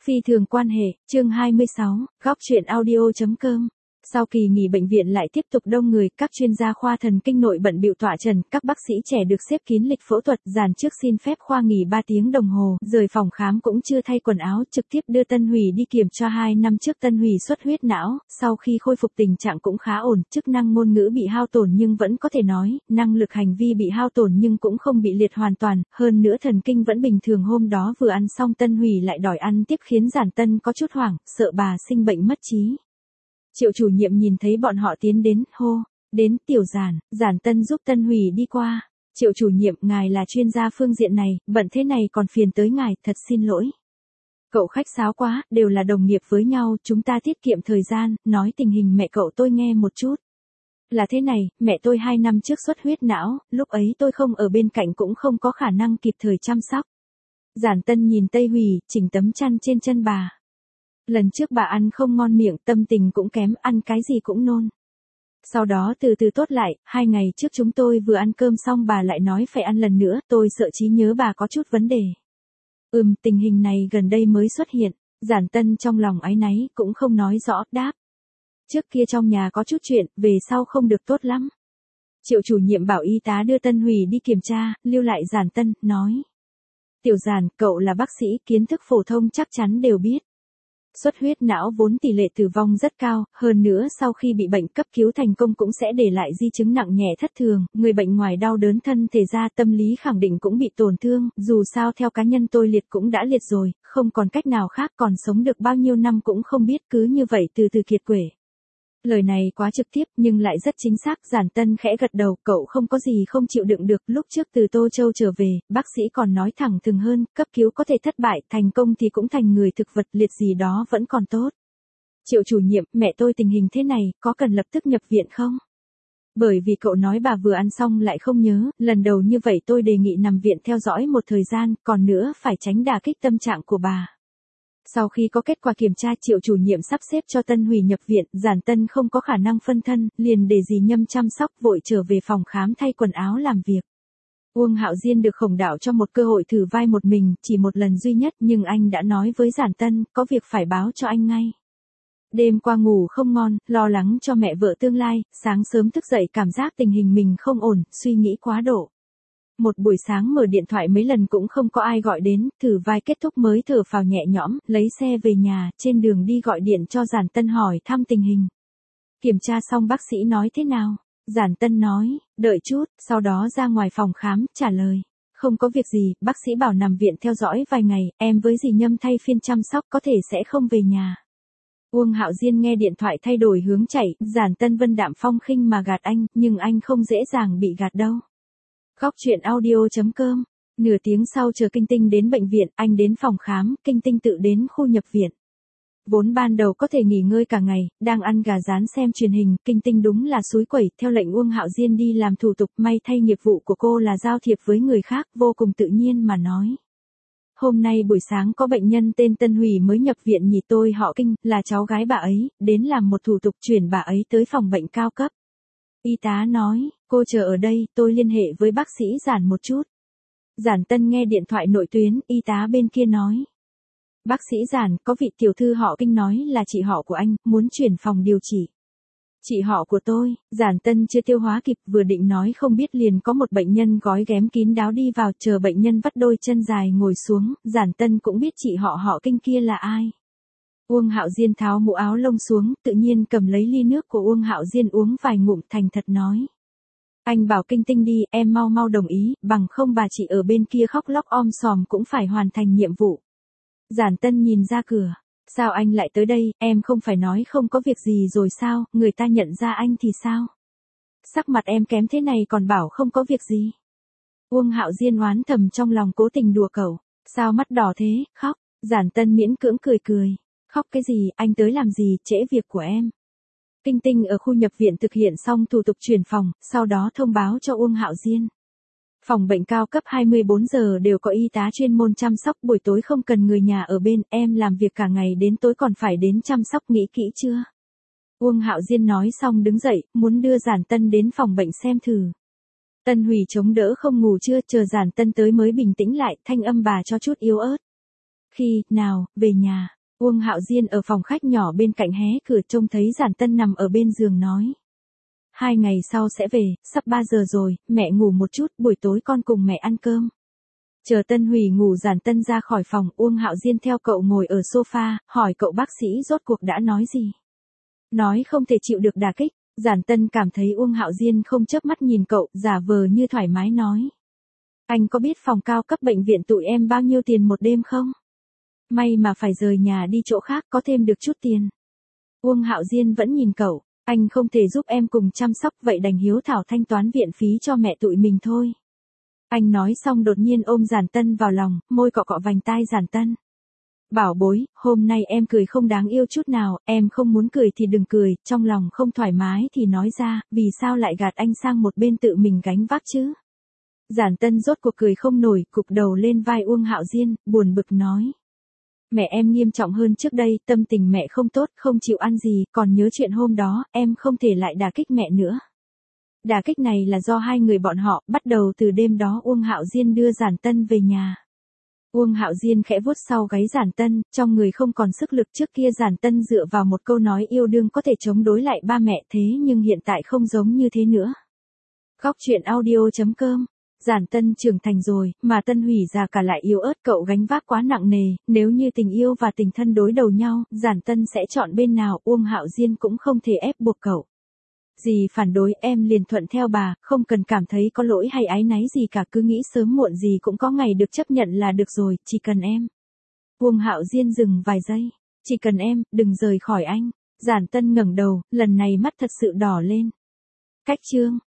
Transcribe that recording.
Phi thường quan hệ, chương 26, góc truyện audio.com. Sau kỳ nghỉ bệnh viện lại tiếp tục đông người, các chuyên gia khoa thần kinh nội bận bịu tọa trần, các bác sĩ trẻ được xếp kín lịch phẫu thuật, dàn trước xin phép khoa nghỉ 3 tiếng đồng hồ, rời phòng khám cũng chưa thay quần áo, trực tiếp đưa Tân Hủy đi kiểm tra 2 năm trước Tân Hủy xuất huyết não, sau khi khôi phục tình trạng cũng khá ổn, chức năng ngôn ngữ bị hao tổn nhưng vẫn có thể nói, năng lực hành vi bị hao tổn nhưng cũng không bị liệt hoàn toàn, hơn nữa thần kinh vẫn bình thường. Hôm đó vừa ăn xong Tân Hủy lại đòi ăn tiếp khiến Giản Tân có chút hoảng, sợ bà sinh bệnh mất trí. Triệu chủ nhiệm nhìn thấy bọn họ tiến đến, hô, đến Tiểu Giản. Giản Tân giúp Tân Hủy đi qua. Triệu chủ nhiệm, ngài là chuyên gia phương diện này, bận thế này còn phiền tới ngài, thật xin lỗi. Cậu khách sáo quá, đều là đồng nghiệp với nhau, chúng ta tiết kiệm thời gian, nói tình hình mẹ cậu tôi nghe một chút. Là thế này, mẹ tôi 2 năm trước xuất huyết não, lúc ấy tôi không ở bên cạnh cũng không có khả năng kịp thời chăm sóc. Giản Tân nhìn Tây Hủy, chỉnh tấm chăn trên chân bà. Lần trước bà ăn không ngon miệng, tâm tình cũng kém, ăn cái gì cũng nôn. Sau đó từ từ tốt lại, 2 ngày trước chúng tôi vừa ăn cơm xong bà lại nói phải ăn lần nữa, tôi sợ trí nhớ bà có chút vấn đề. Tình hình này gần đây mới xuất hiện. Giản Tân trong lòng áy náy, cũng không nói rõ, đáp. Trước kia trong nhà có chút chuyện, về sau không được tốt lắm. Triệu chủ nhiệm bảo y tá đưa Tân Hủy đi kiểm tra, lưu lại Giản Tân, nói. Tiểu Giản, cậu là bác sĩ, kiến thức phổ thông chắc chắn đều biết. Xuất huyết não vốn tỷ lệ tử vong rất cao, hơn nữa sau khi bị bệnh cấp cứu thành công cũng sẽ để lại di chứng nặng nhẹ thất thường, người bệnh ngoài đau đớn thân thể ra tâm lý khẳng định cũng bị tổn thương, dù sao theo cá nhân tôi liệt cũng đã liệt rồi, không còn cách nào khác, còn sống được bao nhiêu năm cũng không biết, cứ như vậy từ từ kiệt quệ. Lời này quá trực tiếp nhưng lại rất chính xác. Giản Tân khẽ gật đầu, cậu không có gì không chịu đựng được, lúc trước từ Tô Châu trở về, bác sĩ còn nói thẳng thừng hơn, cấp cứu có thể thất bại, thành công thì cũng thành người thực vật, liệt gì đó vẫn còn tốt. Triệu chủ nhiệm, mẹ tôi tình hình thế này, có cần lập tức nhập viện không? Bởi vì cậu nói bà vừa ăn xong lại không nhớ, lần đầu như vậy tôi đề nghị nằm viện theo dõi một thời gian, còn nữa phải tránh đả kích tâm trạng của bà. Sau khi có kết quả kiểm tra, Triệu chủ nhiệm sắp xếp cho Tân Hủy nhập viện, Giản Tân không có khả năng phân thân, liền để dì Nhâm chăm sóc, vội trở về phòng khám thay quần áo làm việc. Uông Hạo Diên được Khổng Đạo cho một cơ hội thử vai một mình, chỉ một lần duy nhất, nhưng anh đã nói với Giản Tân, có việc phải báo cho anh ngay. Đêm qua ngủ không ngon, lo lắng cho mẹ vợ tương lai, sáng sớm thức dậy cảm giác tình hình mình không ổn, suy nghĩ quá độ. Một buổi sáng mở điện thoại mấy lần cũng không có ai gọi đến, thử vai kết thúc mới thở phào nhẹ nhõm, lấy xe về nhà, trên đường đi gọi điện cho Giản Tân hỏi thăm tình hình. Kiểm tra xong bác sĩ nói thế nào? Giản Tân nói, đợi chút, sau đó ra ngoài phòng khám, trả lời. Không có việc gì, bác sĩ bảo nằm viện theo dõi vài ngày, em với dì Nhâm thay phiên chăm sóc, có thể sẽ không về nhà. Uông Hạo Diên nghe điện thoại thay đổi hướng chạy, Giản Tân vân đạm phong khinh mà gạt anh, nhưng anh không dễ dàng bị gạt đâu. Góc truyện audio.com. Nửa tiếng sau chờ Kinh Tinh đến bệnh viện, anh đến phòng khám, Kinh Tinh tự đến khu nhập viện. Vốn ban đầu có thể nghỉ ngơi cả ngày, đang ăn gà rán xem truyền hình, Kinh Tinh đúng là xúi quẩy, theo lệnh Uông Hạo Diên đi làm thủ tục, may thay nghiệp vụ của cô là giao thiệp với người khác, vô cùng tự nhiên mà nói. Hôm nay buổi sáng có bệnh nhân tên Tân Hủy mới nhập viện nhỉ, tôi họ Kinh, là cháu gái bà ấy, đến làm một thủ tục chuyển bà ấy tới phòng bệnh cao cấp. Y tá nói, cô chờ ở đây, tôi liên hệ với bác sĩ Giản một chút. Giản Tân nghe điện thoại nội tuyến, y tá bên kia nói. Bác sĩ Giản, có vị tiểu thư họ Kinh nói là chị họ của anh, muốn chuyển phòng điều trị. Chị họ của tôi, Giản Tân chưa tiêu hóa kịp, vừa định nói không biết liền có một bệnh nhân gói ghém kín đáo đi vào, chờ bệnh nhân vắt đôi chân dài ngồi xuống, Giản Tân cũng biết chị họ Kinh kia là ai. Uông Hạo Diên tháo mũ áo lông xuống, tự nhiên cầm lấy ly nước của Uông Hạo Diên uống vài ngụm, thành thật nói. Anh bảo Kinh Tinh đi, em mau mau đồng ý, bằng không bà chị ở bên kia khóc lóc om sòm cũng phải hoàn thành nhiệm vụ. Giản Tân nhìn ra cửa. Sao anh lại tới đây, em không phải nói không có việc gì rồi sao, người ta nhận ra anh thì sao? Sắc mặt em kém thế này còn bảo không có việc gì. Uông Hạo Diên oán thầm trong lòng, cố tình đùa cậu. Sao mắt đỏ thế, khóc. Giản Tân miễn cưỡng cười cười. Khóc cái gì, anh tới làm gì, trễ việc của em. Kinh Tinh ở khu nhập viện thực hiện xong thủ tục chuyển phòng, sau đó thông báo cho Uông Hạo Diên. Phòng bệnh cao cấp 24 giờ đều có y tá chuyên môn chăm sóc, buổi tối không cần người nhà ở bên, em làm việc cả ngày đến tối còn phải đến chăm sóc, nghĩ kỹ chưa? Uông Hạo Diên nói xong đứng dậy, muốn đưa Giản Tân đến phòng bệnh xem thử. Tân Hủy chống đỡ không ngủ chưa, chờ Giản Tân tới mới bình tĩnh lại, thanh âm bà cho chút yếu ớt. Khi nào về nhà, Uông Hạo Diên ở phòng khách nhỏ bên cạnh hé cửa trông thấy Giản Tân nằm ở bên giường nói. 2 ngày sau sẽ về, sắp 3 giờ rồi, mẹ ngủ một chút, buổi tối con cùng mẹ ăn cơm. Chờ Tân Hủy ngủ Giản Tân ra khỏi phòng, Uông Hạo Diên theo cậu ngồi ở sofa, hỏi cậu bác sĩ rốt cuộc đã nói gì. Nói không thể chịu được đả kích, Giản Tân cảm thấy Uông Hạo Diên không chớp mắt nhìn cậu, giả vờ như thoải mái nói. Anh có biết phòng cao cấp bệnh viện tụi em bao nhiêu tiền một đêm không? May mà phải rời nhà đi chỗ khác có thêm được chút tiền. Uông Hạo Diên vẫn nhìn cậu, anh không thể giúp em cùng chăm sóc vậy đành hiếu thảo thanh toán viện phí cho mẹ tụi mình thôi. Anh nói xong đột nhiên ôm Giản Tân vào lòng, môi cọ cọ vành tai Giản Tân. Bảo bối, hôm nay em cười không đáng yêu chút nào, em không muốn cười thì đừng cười, trong lòng không thoải mái thì nói ra, vì sao lại gạt anh sang một bên tự mình gánh vác chứ? Giản Tân rốt cuộc cười không nổi, cụp đầu lên vai Uông Hạo Diên, buồn bực nói. Mẹ em nghiêm trọng hơn trước đây, tâm tình mẹ không tốt, không chịu ăn gì, còn nhớ chuyện hôm đó, em không thể lại đả kích mẹ nữa. Đả kích này là do hai người bọn họ, bắt đầu từ đêm đó Uông Hạo Diên đưa Giản Tân về nhà. Uông Hạo Diên khẽ vuốt sau gáy Giản Tân, trong người không còn sức lực trước kia Giản Tân dựa vào một câu nói yêu đương có thể chống đối lại ba mẹ thế nhưng hiện tại không giống như thế nữa. Góc truyện audio.com. Giản Tân trưởng thành rồi, mà Tân Hủy già cả lại yếu ớt cậu gánh vác quá nặng nề, nếu như tình yêu và tình thân đối đầu nhau, Giản Tân sẽ chọn bên nào Uông Hạo Diên cũng không thể ép buộc cậu. Dì phản đối em liền thuận theo bà, không cần cảm thấy có lỗi hay áy náy gì cả cứ nghĩ sớm muộn gì cũng có ngày được chấp nhận là được rồi, chỉ cần em. Uông Hạo Diên dừng vài giây, chỉ cần em, đừng rời khỏi anh. Giản Tân ngẩng đầu, lần này mắt thật sự đỏ lên. Cách chương.